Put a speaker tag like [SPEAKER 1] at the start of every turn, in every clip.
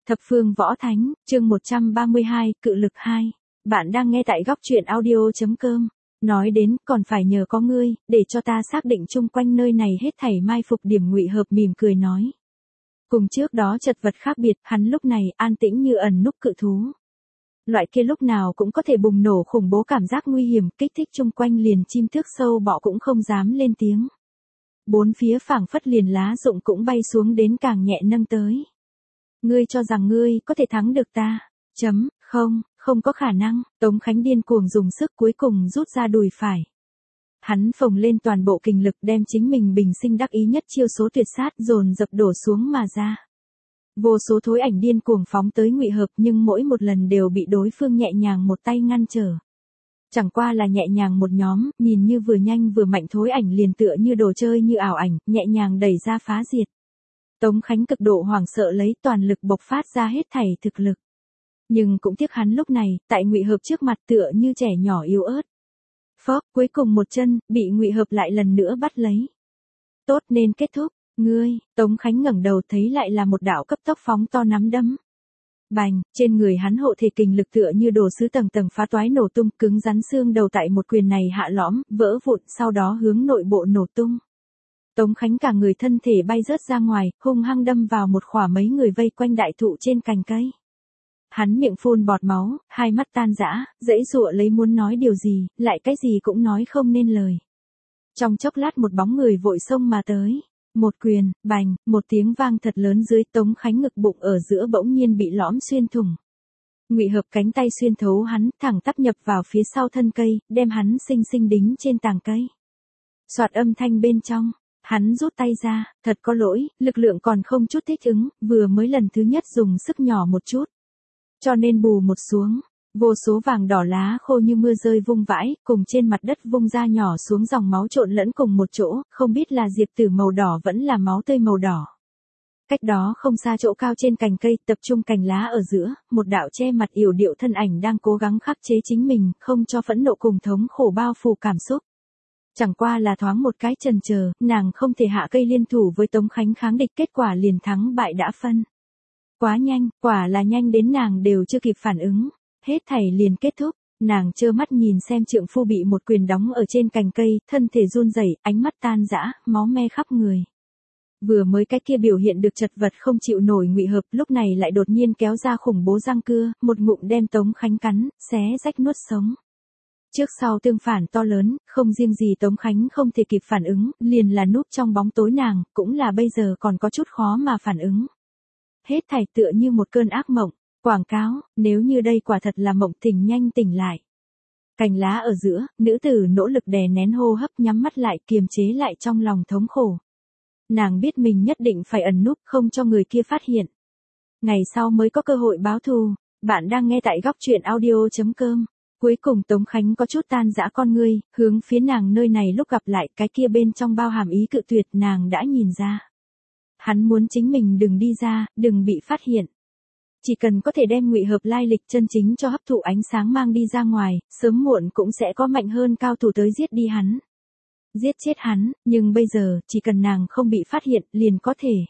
[SPEAKER 1] Thập phương võ thánh, chương 132, cự lực 2. Bạn đang nghe tại góc truyện audio.com. Nói đến, còn phải nhờ có ngươi, để cho ta xác định chung quanh nơi này hết thảy mai phục điểm. Ngụy Hợp mỉm cười nói. Cùng trước đó chật vật khác biệt, hắn lúc này an tĩnh như ẩn núp cự thú. Loại kia lúc nào cũng có thể bùng nổ khủng bố cảm giác nguy hiểm, kích thích chung quanh liền chim thước sâu bọ cũng không dám lên tiếng. Bốn phía phảng phất liền lá rụng cũng bay xuống đến càng nhẹ nâng tới. Ngươi cho rằng ngươi có thể thắng được ta? Không có khả năng. Tống Khánh điên cuồng dùng sức cuối cùng rút ra đùi phải. Hắn phồng lên toàn bộ kình lực đem chính mình bình sinh đắc ý nhất chiêu số tuyệt sát dồn dập đổ xuống mà ra. Vô số thối ảnh điên cuồng phóng tới Ngụy Hợp nhưng mỗi một lần đều bị đối phương nhẹ nhàng một tay ngăn trở. Chẳng qua là nhẹ nhàng một nhóm, nhìn như vừa nhanh vừa mạnh thối ảnh liền tựa như đồ chơi như ảo ảnh, nhẹ nhàng đẩy ra phá diệt. Tống Khánh cực độ hoảng sợ lấy toàn lực bộc phát ra hết thảy thực lực. Nhưng cũng tiếc hắn lúc này, tại Ngụy Hợp trước mặt tựa như trẻ nhỏ yếu ớt. Phốc, cuối cùng một chân, bị Ngụy Hợp lại lần nữa bắt lấy. Tốt nên kết thúc, ngươi, Tống Khánh ngẩng đầu thấy lại là một đạo cấp tốc phóng to nắm đấm. Bành, trên người hắn hộ thể kình lực tựa như đồ sứ tầng tầng phá toái nổ tung, cứng rắn xương đầu tại một quyền này hạ lõm, vỡ vụn, sau đó hướng nội bộ nổ tung. Tống Khánh cả người thân thể bay rớt ra ngoài, hung hăng đâm vào một khỏa mấy người vây quanh đại thụ trên cành cây. Hắn miệng phun bọt máu, hai mắt tan rã, giãy giụa lấy muốn nói điều gì, lại cái gì cũng nói không nên lời. Trong chốc lát một bóng người vội xông mà tới. Một quyền, bành, một tiếng vang thật lớn dưới Tống Khánh ngực bụng ở giữa bỗng nhiên bị lõm xuyên thủng. Ngụy Hợp cánh tay xuyên thấu hắn, thẳng tắp nhập vào phía sau thân cây, đem hắn xinh xinh đính trên tàng cây. Soạt âm thanh bên trong, hắn rút tay ra, thật có lỗi, lực lượng còn không chút thích ứng, vừa mới lần thứ nhất dùng sức nhỏ một chút. Cho nên bù một xuống, vô số vàng đỏ lá khô như mưa rơi vung vãi, cùng trên mặt đất vung ra nhỏ xuống dòng máu trộn lẫn cùng một chỗ, không biết là diệp tử màu đỏ vẫn là máu tươi màu đỏ. Cách đó không xa chỗ cao trên cành cây, tập trung cành lá ở giữa, một đạo che mặt yểu điệu thân ảnh đang cố gắng khắc chế chính mình, không cho phẫn nộ cùng thống khổ bao phủ cảm xúc. Chẳng qua là thoáng một cái chần chờ, nàng không thể hạ cây liên thủ với Tống Khánh kháng địch, kết quả liền thắng bại đã phân. Quá nhanh, quả là nhanh đến nàng đều chưa kịp phản ứng. Hết thảy liền kết thúc, nàng trơ mắt nhìn xem trượng phu bị một quyền đóng ở trên cành cây, thân thể run rẩy, ánh mắt tan rã, máu me khắp người. Vừa mới cái kia biểu hiện được chật vật không chịu nổi Ngụy Hợp lúc này lại đột nhiên kéo ra khủng bố răng cưa, một ngụm đem Tống Khánh cắn, xé rách nuốt sống. Trước sau tương phản to lớn, không riêng gì Tống Khánh không thể kịp phản ứng, liền là núp trong bóng tối nàng, cũng là bây giờ còn có chút khó mà phản ứng. Hết thảy tựa như một cơn ác mộng. Quảng cáo, nếu như đây quả thật là mộng tỉnh nhanh tỉnh lại. Cành lá ở giữa, nữ tử nỗ lực đè nén hô hấp nhắm mắt lại kiềm chế lại trong lòng thống khổ. Nàng biết mình nhất định phải ẩn núp không cho người kia phát hiện. Ngày sau mới có cơ hội báo thù. Bạn đang nghe tại góc truyện audio.com. Cuối cùng Tống Khánh có chút tan rã con ngươi, hướng phía nàng nơi này lúc gặp lại cái kia bên trong bao hàm ý cự tuyệt nàng đã nhìn ra. Hắn muốn chính mình đừng đi ra, đừng bị phát hiện. Chỉ cần có thể đem Ngụy Hợp lai lịch chân chính cho hấp thụ ánh sáng mang đi ra ngoài, sớm muộn cũng sẽ có mạnh hơn cao thủ tới giết đi hắn. Giết chết hắn, nhưng bây giờ, chỉ cần nàng không bị phát hiện, liền có thể.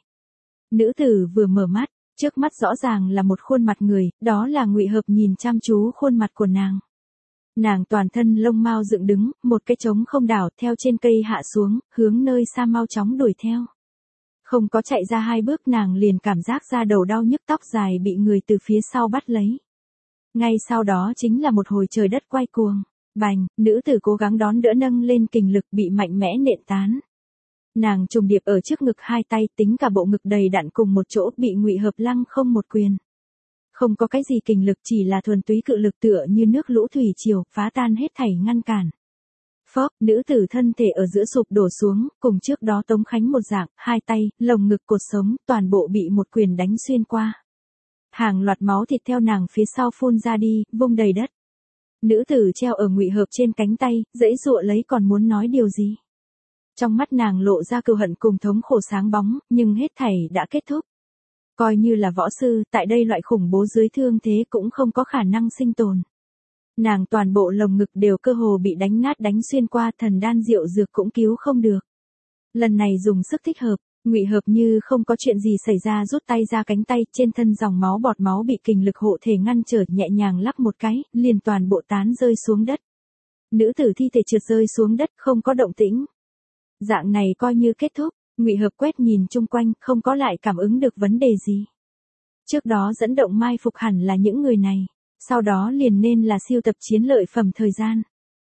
[SPEAKER 1] Nữ tử vừa mở mắt, trước mắt rõ ràng là một khuôn mặt người, đó là Ngụy Hợp nhìn chăm chú khuôn mặt của nàng. Nàng toàn thân lông mao dựng đứng, một cái trống không đảo theo trên cây hạ xuống, hướng nơi xa mau chóng đuổi theo. Không có chạy ra hai bước nàng liền cảm giác da đầu đau nhức, tóc dài bị người từ phía sau bắt lấy. Ngay sau đó chính là một hồi trời đất quay cuồng. Bành, nữ tử cố gắng đón đỡ nâng lên kình lực bị mạnh mẽ nện tán. Nàng trùng điệp ở trước ngực hai tay tính cả bộ ngực đầy đặn cùng một chỗ bị Ngụy Hợp lăng không một quyền. Không có cái gì kình lực, chỉ là thuần túy cự lực tựa như nước lũ thủy triều phá tan hết thảy ngăn cản. Phốc, nữ tử thân thể ở giữa sụp đổ xuống, cùng trước đó Tống Khánh một dạng, hai tay, lồng ngực cột sống, toàn bộ bị một quyền đánh xuyên qua. Hàng loạt máu thịt theo nàng phía sau phun ra đi, vung đầy đất. Nữ tử treo ở Ngụy Hợp trên cánh tay, giãy giụa lấy còn muốn nói điều gì. Trong mắt nàng lộ ra cừu hận cùng thống khổ sáng bóng, nhưng hết thảy đã kết thúc. Coi như là võ sư, tại đây loại khủng bố dưới thương thế cũng không có khả năng sinh tồn. Nàng toàn bộ lồng ngực đều cơ hồ bị đánh nát đánh xuyên qua, thần đan rượu dược cũng cứu không được. Lần này dùng sức thích hợp, Ngụy Hợp như không có chuyện gì xảy ra rút tay ra cánh tay, trên thân dòng máu bọt máu bị kình lực hộ thể ngăn trở, nhẹ nhàng lắc một cái, liền toàn bộ tán rơi xuống đất. Nữ tử thi thể trượt rơi xuống đất, không có động tĩnh. Dạng này coi như kết thúc, Ngụy Hợp quét nhìn chung quanh, không có lại cảm ứng được vấn đề gì. Trước đó dẫn động mai phục hẳn là những người này, sau đó liền nên là siêu tập chiến lợi phẩm thời gian.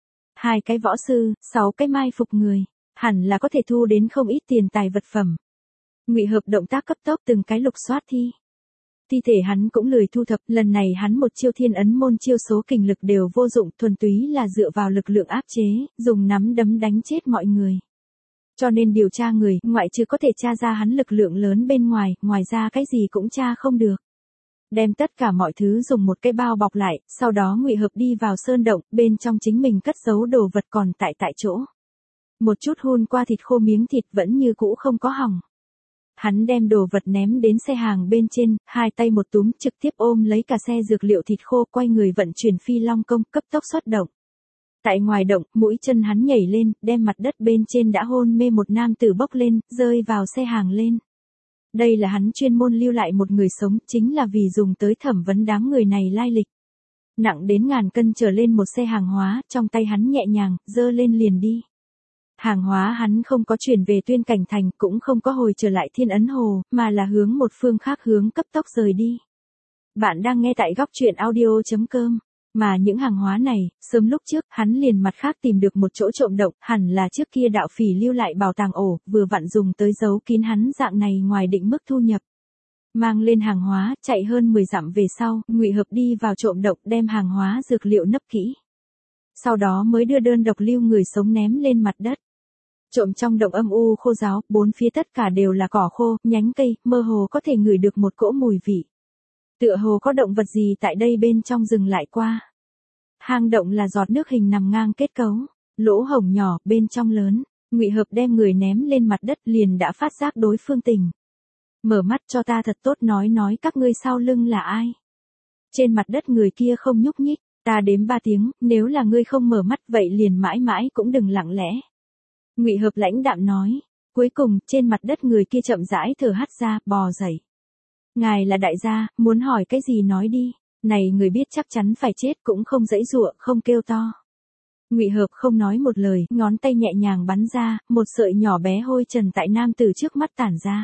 [SPEAKER 1] 2 cái võ sư, 6 cái mai phục người, hẳn là có thể thu đến không ít tiền tài vật phẩm. Ngụy Hợp động tác cấp tốc từng cái lục soát thi. Thi thể hắn cũng lười thu thập, lần này hắn một chiêu thiên ấn môn chiêu số kình lực đều vô dụng, thuần túy là dựa vào lực lượng áp chế, dùng nắm đấm đánh chết mọi người. Cho nên điều tra người, ngoại trừ có thể tra ra hắn lực lượng lớn bên ngoài, ngoài ra cái gì cũng tra không được. Đem tất cả mọi thứ dùng một cái bao bọc lại, sau đó Ngụy Hợp đi vào sơn động, bên trong chính mình cất giấu đồ vật còn tại chỗ. Một chút hun qua thịt khô miếng thịt vẫn như cũ không có hỏng. Hắn đem đồ vật ném đến xe hàng bên trên, 2 tay một túm trực tiếp ôm lấy cả xe dược liệu thịt khô, quay người vận chuyển phi long công, cấp tốc xuất động. Tại ngoài động, mũi chân hắn nhảy lên, đem mặt đất bên trên đã hôn mê một nam tử bốc lên, rơi vào xe hàng lên. Đây là hắn chuyên môn lưu lại một người sống, chính là vì dùng tới thẩm vấn đám người này lai lịch. Nặng đến ngàn cân trở lên một xe hàng hóa, trong tay hắn nhẹ nhàng, dơ lên liền đi. Hàng hóa hắn không có chuyển về Tuyên Cảnh Thành, cũng không có hồi trở lại Thiên Ấn Hồ, mà là hướng một phương khác hướng cấp tốc rời đi. Bạn đang nghe tại góc truyện audio.com. Mà những hàng hóa này, sớm lúc trước, hắn liền mặt khác tìm được một chỗ trộm động, hẳn là trước kia đạo phỉ lưu lại bảo tàng ổ, vừa vặn dùng tới giấu kín hắn dạng này ngoài định mức thu nhập. Mang lên hàng hóa, chạy hơn 10 dặm về sau, Ngụy Hợp đi vào trộm động, đem hàng hóa dược liệu nấp kỹ. Sau đó mới đưa đơn độc lưu người sống ném lên mặt đất. Trộm trong động âm u khô ráo, bốn phía tất cả đều là cỏ khô, nhánh cây, mơ hồ có thể ngửi được một cỗ mùi vị. Tựa hồ có động vật gì tại đây bên trong dừng lại qua. Hang động là giọt nước hình nằm ngang kết cấu, lỗ hổng nhỏ, bên trong lớn. Ngụy Hợp đem người ném lên mặt đất liền đã phát giác đối phương tình. Mở mắt cho ta thật tốt nói các ngươi sau lưng là ai. Trên mặt đất người kia không nhúc nhích, ta đếm 3 tiếng, nếu là ngươi không mở mắt vậy liền mãi mãi cũng đừng lặng lẽ. Ngụy Hợp lãnh đạm nói, cuối cùng trên mặt đất người kia chậm rãi thở hắt ra, bò dậy. Ngài là đại gia, muốn hỏi cái gì nói đi, này người biết chắc chắn phải chết cũng không giãy giụa, không kêu to. Ngụy Hợp không nói một lời, ngón tay nhẹ nhàng bắn ra, một sợi nhỏ bé hôi trần tại nam tử trước mắt tản ra.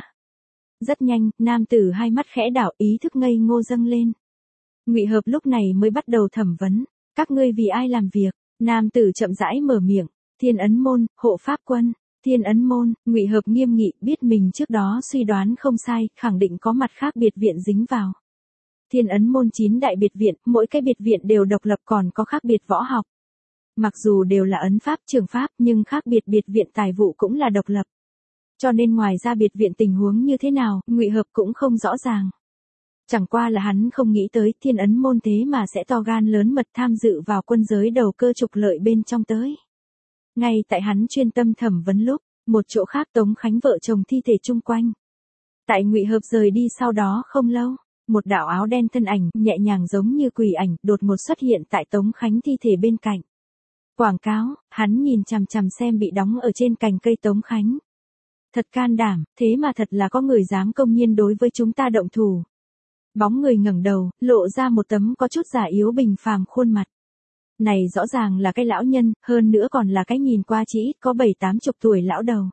[SPEAKER 1] Rất nhanh, nam tử hai mắt khẽ đảo, ý thức ngây ngô dâng lên. Ngụy Hợp lúc này mới bắt đầu thẩm vấn, các ngươi vì ai làm việc? Nam tử chậm rãi mở miệng, Thiên Ấn môn, hộ pháp quân. Thiên Ấn môn, Ngụy Hợp nghiêm nghị, biết mình trước đó suy đoán không sai, khẳng định có mặt khác biệt viện dính vào. Thiên Ấn môn 9 đại biệt viện, mỗi cái biệt viện đều độc lập còn có khác biệt võ học. Mặc dù đều là ấn pháp trường pháp, nhưng khác biệt biệt viện tài vụ cũng là độc lập. Cho nên ngoài ra biệt viện tình huống như thế nào, Ngụy Hợp cũng không rõ ràng. Chẳng qua là hắn không nghĩ tới Thiên Ấn môn thế mà sẽ to gan lớn mật tham dự vào quân giới đầu cơ trục lợi bên trong tới. Ngay tại hắn chuyên tâm thẩm vấn lúc, một chỗ khác Tống Khánh vợ chồng thi thể chung quanh. Tại Ngụy Hợp rời đi sau đó không lâu, một đạo áo đen thân ảnh nhẹ nhàng giống như quỷ ảnh đột ngột xuất hiện tại Tống Khánh thi thể bên cạnh. Quảng cáo, hắn nhìn chằm chằm xem bị đóng ở trên cành cây Tống Khánh. Thật can đảm, thế mà thật là có người dám công nhiên đối với chúng ta động thủ. Bóng người ngẩng đầu, lộ ra một tấm có chút già yếu bình phàm khuôn mặt. Này rõ ràng là cái lão nhân, hơn nữa còn là cái nhìn qua chỉ ít có 7-80 tuổi lão đầu.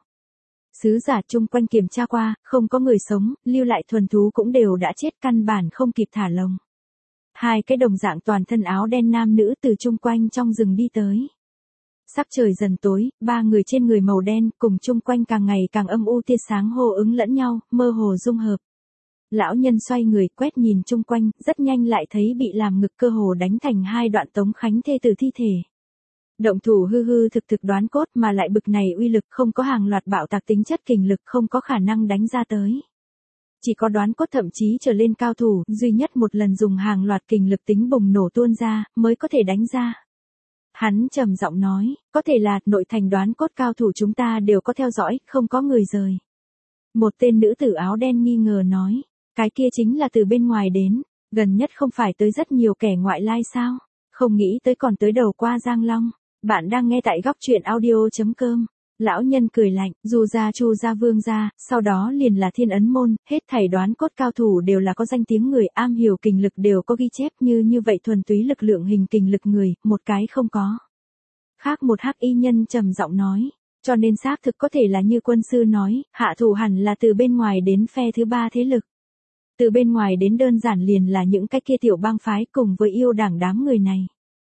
[SPEAKER 1] Sứ giả chung quanh kiểm tra qua, không có người sống, lưu lại thuần thú cũng đều đã chết, căn bản không kịp thả lồng. 2 cái đồng dạng toàn thân áo đen nam nữ từ chung quanh trong rừng đi tới. Sắc trời dần tối, 3 người trên người màu đen cùng chung quanh càng ngày càng âm u tia sáng hô ứng lẫn nhau, mơ hồ dung hợp. Lão nhân xoay người quét nhìn chung quanh, rất nhanh lại thấy bị làm ngực cơ hồ đánh thành 2 đoạn Tống Khánh thê tử thi thể. Động thủ hư hư thực thực đoán cốt mà lại bực này uy lực không có hàng loạt bạo tạc tính chất kình lực không có khả năng đánh ra tới. Chỉ có đoán cốt thậm chí trở lên cao thủ, duy nhất một lần dùng hàng loạt kình lực tính bùng nổ tuôn ra, mới có thể đánh ra. Hắn trầm giọng nói, có thể là nội thành đoán cốt cao thủ chúng ta đều có theo dõi, không có người rời. Một tên nữ tử áo đen nghi ngờ nói, cái kia chính là từ bên ngoài đến, gần nhất không phải tới rất nhiều kẻ ngoại lai sao, không nghĩ tới còn tới đầu qua Giang Long. Bạn đang nghe tại góc truyện audio.com. Lão nhân cười lạnh, Du gia, Chu gia, Vương gia, sau đó liền là Thiên Ấn môn, hết thảy đoán cốt cao thủ đều là có danh tiếng người, am hiểu kình lực đều có ghi chép, như vậy thuần túy lực lượng hình kình lực người, một cái không có. Khác một hắc y nhân trầm giọng nói, cho nên xác thực có thể là như quân sư nói, hạ thủ hẳn là từ bên ngoài đến phe thứ ba thế lực. Từ bên ngoài đến đơn giản liền là những cái kia tiểu bang phái cùng với yêu đảng đám người này.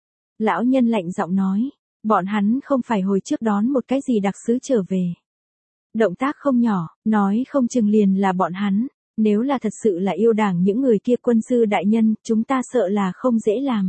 [SPEAKER 1] Lão nhân lạnh giọng nói, bọn hắn không phải hồi trước đón một cái gì đặc sứ trở về. Động tác không nhỏ, nói không chừng liền là bọn hắn, nếu là thật sự là yêu đảng những người kia quân sư đại nhân, chúng ta sợ là không dễ làm.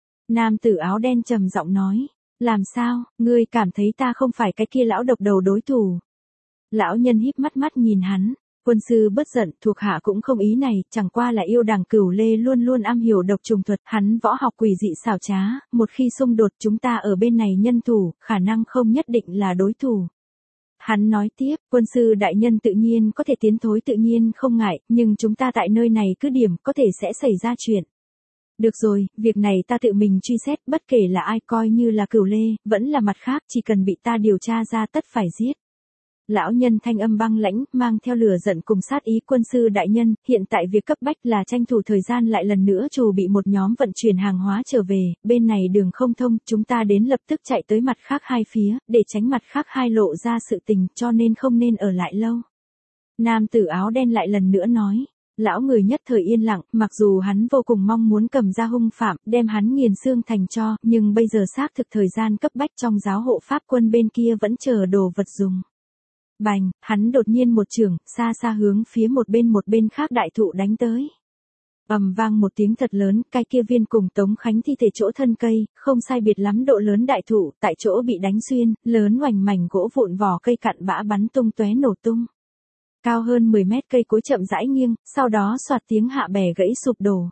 [SPEAKER 1] Nam tử áo đen trầm giọng nói, làm sao, ngươi cảm thấy ta không phải cái kia lão độc đầu đối thủ. Lão nhân híp mắt nhìn hắn, quân sư bất giận, thuộc hạ cũng không ý này, chẳng qua là yêu đảng Cửu Lê luôn luôn am hiểu độc trùng thuật, hắn võ học quỷ dị xảo trá, một khi xung đột chúng ta ở bên này nhân thủ, khả năng không nhất định là đối thủ. Hắn nói tiếp, quân sư đại nhân tự nhiên có thể tiến thối tự nhiên không ngại, nhưng chúng ta tại nơi này cứ điểm có thể sẽ xảy ra chuyện. Được rồi, việc này ta tự mình truy xét, bất kể là ai coi như là Cửu Lê, vẫn là mặt khác, chỉ cần bị ta điều tra ra tất phải giết. Lão nhân thanh âm băng lãnh, mang theo lửa giận cùng sát ý, quân sư đại nhân, hiện tại việc cấp bách là tranh thủ thời gian lại lần nữa chuẩn bị một nhóm vận chuyển hàng hóa trở về, bên này đường không thông, chúng ta đến lập tức chạy tới mặt khác hai phía, để tránh mặt khác hai lộ ra sự tình, cho nên không nên ở lại lâu. Nam tử áo đen lại lần nữa nói. Lão người nhất thời yên lặng, mặc dù hắn vô cùng mong muốn cầm ra hung phạm, đem hắn nghiền xương thành tro, nhưng bây giờ xác thực thời gian cấp bách trong giáo hộ pháp quân bên kia vẫn chờ đồ vật dùng. Bành, hắn đột nhiên một chưởng, xa xa hướng phía một bên khác đại thụ đánh tới. Ầm vang một tiếng thật lớn, cái kia viên cùng Tống Khánh thi thể chỗ thân cây, không sai biệt lắm độ lớn đại thụ, tại chỗ bị đánh xuyên, lớn oành mảnh gỗ vụn vỏ cây cặn bã bắn tung tóe nổ tung. Cao hơn 10 mét cây cối chậm rãi nghiêng, sau đó xoạt tiếng hạ bẻ gãy sụp đổ.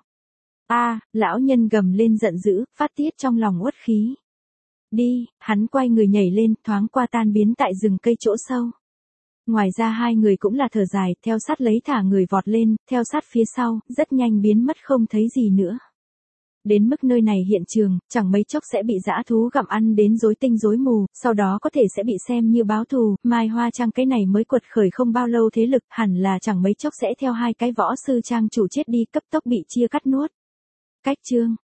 [SPEAKER 1] Lão nhân gầm lên giận dữ, phát tiết trong lòng uất khí. Đi, hắn quay người nhảy lên, thoáng qua tan biến tại rừng cây chỗ sâu. Ngoài ra hai người cũng là thở dài, theo sát lấy thả người vọt lên, theo sát phía sau, rất nhanh biến mất không thấy gì nữa. Đến mức nơi này hiện trường, chẳng mấy chốc sẽ bị dã thú gặm ăn đến rối tinh rối mù, sau đó có thể sẽ bị xem như báo thù, Mai Hoa Trang cái này mới quật khởi không bao lâu thế lực, hẳn là chẳng mấy chốc sẽ theo hai cái võ sư trang chủ chết đi cấp tốc bị chia cắt nuốt. Cách chương